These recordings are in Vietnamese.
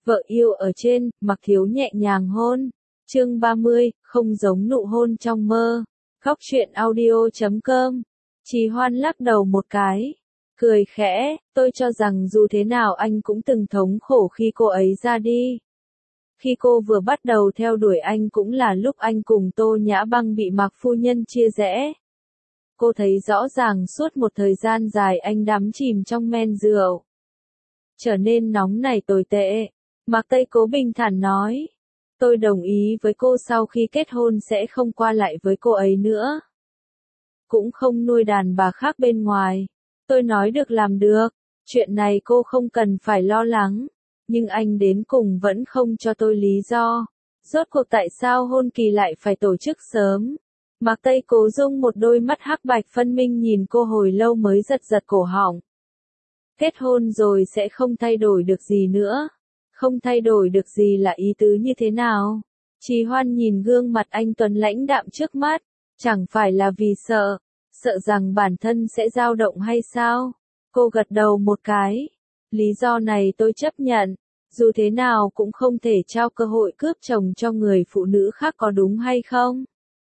Vợ yêu ở trên, Mặc Thiếu nhẹ nhàng hôn. Chương 30, không giống nụ hôn trong mơ. Khóc chuyện audio.com. Trì Hoan lắc đầu một cái, cười khẽ, tôi cho rằng dù thế nào anh cũng từng thống khổ khi cô ấy ra đi. Khi cô vừa bắt đầu theo đuổi anh cũng là lúc anh cùng Tô Nhã Băng bị Mạc phu nhân chia rẽ. Cô thấy rõ ràng suốt một thời gian dài anh đắm chìm trong men rượu, trở nên nóng nảy tồi tệ. Mạc Tây Cố bình thản nói, tôi đồng ý với cô sau khi kết hôn sẽ không qua lại với cô ấy nữa. Cũng không nuôi đàn bà khác bên ngoài. Tôi nói được làm được, chuyện này cô không cần phải lo lắng. Nhưng anh đến cùng vẫn không cho tôi lý do. Rốt cuộc tại sao hôn kỳ lại phải tổ chức sớm? Mạc Tây Cố dung một đôi mắt hắc bạch phân minh nhìn cô hồi lâu mới giật giật cổ họng. Kết hôn rồi sẽ không thay đổi được gì nữa. Không thay đổi được gì là ý tứ như thế nào? Trì Hoan nhìn gương mặt anh tuấn lãnh đạm trước mắt. Chẳng phải là vì sợ rằng bản thân sẽ dao động hay sao? Cô gật đầu một cái. Lý do này tôi chấp nhận. Dù thế nào cũng không thể trao cơ hội cướp chồng cho người phụ nữ khác có đúng hay không?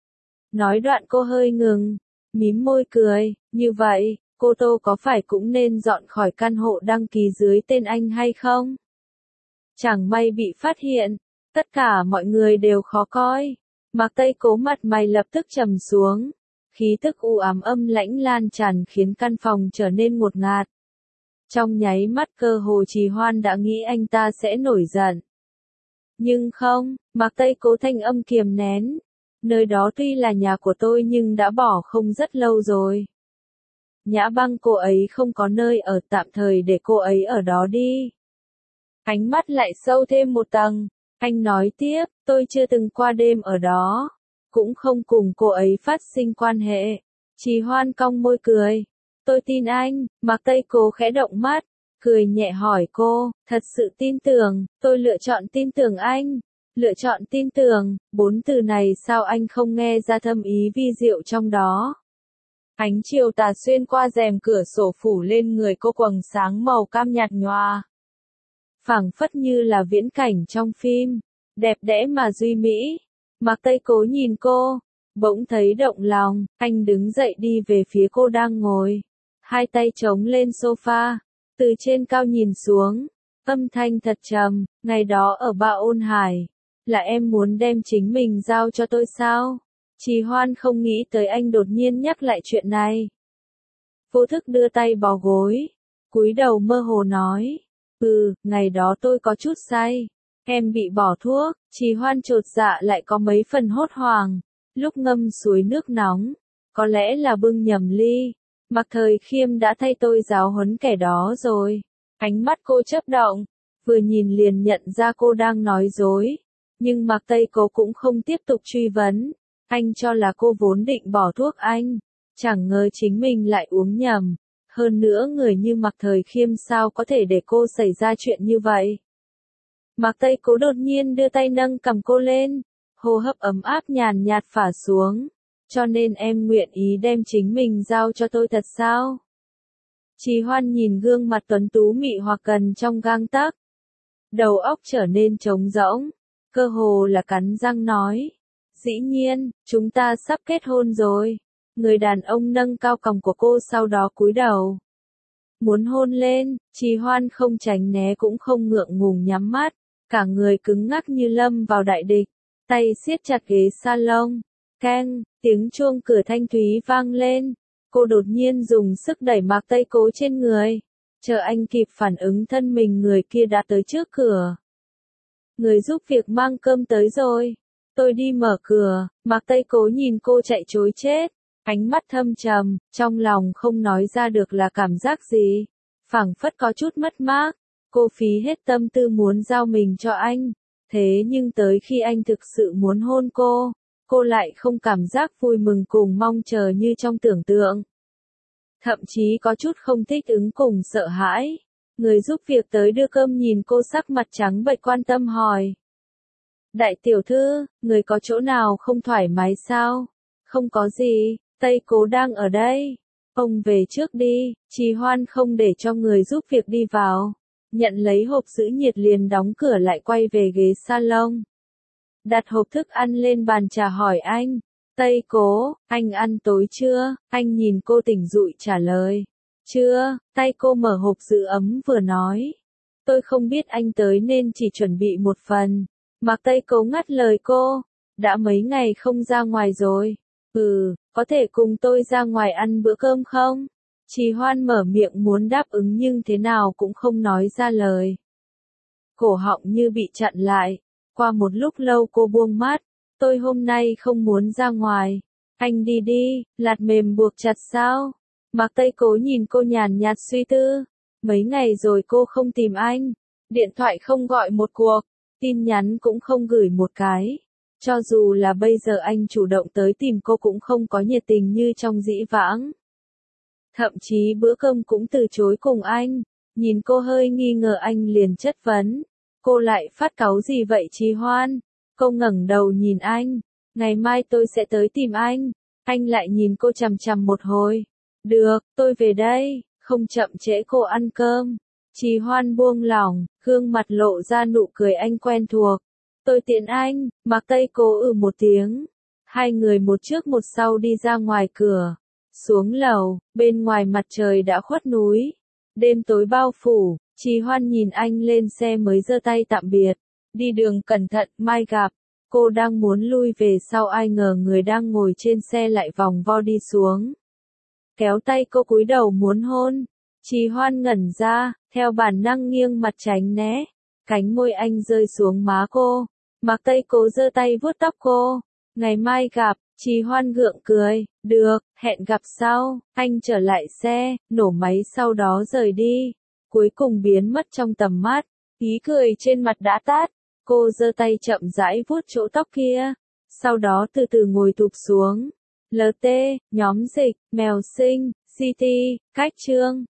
Nói đoạn cô hơi ngừng, mím môi cười, như vậy, cô Tô có phải cũng nên dọn khỏi căn hộ đăng ký dưới tên anh hay không? Chẳng may bị phát hiện, tất cả mọi người đều khó coi. Mạc Tây Cố mặt mày lập tức trầm xuống, khí tức u ám âm lãnh lan tràn khiến căn phòng trở nên ngột ngạt. Trong nháy mắt cơ hồ Trì Hoan đã nghĩ anh ta sẽ nổi giận. Nhưng không, Mạc Tây Cố thanh âm kiềm nén. Nơi đó tuy là nhà của tôi nhưng đã bỏ không rất lâu rồi. Nhã Băng cô ấy không có nơi ở, tạm thời để cô ấy ở đó đi. Ánh mắt lại sâu thêm một tầng. Anh nói tiếp, tôi chưa từng qua đêm ở đó. Cũng không cùng cô ấy phát sinh quan hệ. Trì Hoan cong môi cười. Tôi tin anh. Mạc Tây Cố khẽ động mắt, cười nhẹ hỏi cô, thật sự tin tưởng? Tôi lựa chọn tin tưởng anh. Lựa chọn tin tưởng, 4 từ này sao anh không nghe ra thâm ý vi diệu trong đó? Ánh chiều tà xuyên qua rèm cửa sổ phủ lên người cô quầng sáng màu cam nhạt nhòa. Phảng phất như là viễn cảnh trong phim, đẹp đẽ mà duy mỹ. Mạc Tây Cố nhìn cô, bỗng thấy động lòng, anh đứng dậy đi về phía cô đang ngồi, hai tay chống lên sofa, từ trên cao nhìn xuống, âm thanh thật trầm, ngày đó ở Ba Ôn Hải, là em muốn đem chính mình giao cho tôi sao? Trì Hoan không nghĩ tới anh đột nhiên nhắc lại chuyện này. Vô thức đưa tay bò gối, cúi đầu mơ hồ nói, ngày đó tôi có chút say, em bị bỏ thuốc. Trì Hoan chột dạ lại có mấy phần hốt hoảng, lúc ngâm suối nước nóng, có lẽ là bưng nhầm ly. Mạc Thời Khiêm đã thay tôi giáo huấn kẻ đó rồi. Ánh mắt cô chớp động, vừa nhìn liền nhận ra cô đang nói dối. Nhưng Mạc Tây Cố cũng không tiếp tục truy vấn. Anh cho là cô vốn định bỏ thuốc anh, chẳng ngờ chính mình lại uống nhầm. Hơn nữa người như Mạc Thời Khiêm sao có thể để cô xảy ra chuyện như vậy? Mạc Tây Cố đột nhiên đưa tay nâng cầm cô lên, hô hấp ấm áp nhàn nhạt phả xuống. Cho nên em nguyện ý đem chính mình giao cho tôi thật sao? Trì Hoan nhìn gương mặt tuấn tú mị hoặc cần trong gang tấc, đầu óc trở nên trống rỗng, cơ hồ là cắn răng nói. Dĩ nhiên, chúng ta sắp kết hôn rồi. Người đàn ông nâng cao cằm của cô sau đó cúi đầu, muốn hôn lên. Trì Hoan không tránh né cũng không ngượng ngùng nhắm mắt, cả người cứng ngắc như lâm vào đại địch, tay siết chặt ghế salon. Keng, tiếng chuông cửa thanh thúy vang lên. Cô đột nhiên dùng sức đẩy Mạc Tây Cố trên người. Chờ anh kịp phản ứng thân mình người kia đã tới trước cửa. Người giúp việc mang cơm tới rồi. Tôi đi mở cửa. Mạc Tây Cố nhìn cô chạy trối chết, ánh mắt thâm trầm, trong lòng không nói ra được là cảm giác gì. Phảng phất có chút mất mát. Cô phí hết tâm tư muốn giao mình cho anh. Thế nhưng tới khi anh thực sự muốn hôn cô lại không cảm giác vui mừng cùng mong chờ như trong tưởng tượng. Thậm chí có chút không thích ứng cùng sợ hãi. Người giúp việc tới đưa cơm nhìn cô sắc mặt trắng bệch quan tâm hỏi. Đại tiểu thư, người có chỗ nào không thoải mái sao? Không có gì, Tây Cố đang ở đây. Ông về trước đi. Trì Hoan không để cho người giúp việc đi vào. nhận lấy hộp giữ nhiệt liền đóng cửa lại quay về ghế salon. Đặt hộp thức ăn lên bàn trà hỏi anh, Tây Cố, anh ăn tối chưa? Anh nhìn cô tỉnh dụi trả lời, chưa. Tay cô mở hộp giữ ấm vừa nói, tôi không biết anh tới nên chỉ chuẩn bị một phần. Mạc Tây Cố ngắt lời cô, đã mấy ngày không ra ngoài rồi. Có thể cùng tôi ra ngoài ăn bữa cơm không? Trì Hoan mở miệng muốn đáp ứng nhưng thế nào cũng không nói ra lời. Cổ họng như bị chặn lại. Qua một lúc lâu cô buông mắt, tôi hôm nay không muốn ra ngoài. Anh đi đi, lạt mềm buộc chặt sao? Mạc Tây Cố nhìn cô nhàn nhạt suy tư. Mấy ngày rồi cô không tìm anh, điện thoại không gọi một cuộc, tin nhắn cũng không gửi một cái. Cho dù là bây giờ anh chủ động tới tìm cô cũng không có nhiệt tình như trong dĩ vãng. Thậm chí bữa cơm cũng từ chối cùng anh. Nhìn cô hơi nghi ngờ anh liền chất vấn. Cô lại phát cáu gì vậy Trì Hoan? Cô ngẩng đầu nhìn anh. Ngày mai tôi sẽ tới tìm anh. Anh lại nhìn cô chằm chằm một hồi. Được, tôi về đây, không chậm trễ cô ăn cơm. Trì Hoan buông lỏng, gương mặt lộ ra nụ cười anh quen thuộc. Tôi tiễn anh. Mạc Tây Cố một tiếng. Hai người một trước một sau đi ra ngoài cửa. Xuống lầu, bên ngoài mặt trời đã khuất núi. Đêm tối bao phủ, Trì Hoan nhìn anh lên xe mới giơ tay tạm biệt. Đi đường cẩn thận, mai gặp. Cô đang muốn lui về sau ai ngờ người đang ngồi trên xe lại vòng vo đi xuống. Kéo tay cô cúi đầu muốn hôn. Trì Hoan ngẩn ra, theo bản năng nghiêng mặt tránh né. Cánh môi anh rơi xuống má cô. Mạc Tây Cố giơ tay vuốt tóc cô. Ngày mai gặp. Trì Hoan gượng cười, được, hẹn gặp sau. Anh trở lại xe, nổ máy sau đó rời đi. Cuối cùng biến mất trong tầm mắt. Ý cười trên mặt đã tắt. Cô giơ tay chậm rãi vuốt chỗ tóc kia. Sau đó từ từ ngồi thụp xuống. LT, nhóm dịch, mèo sinh, CT, cách chương.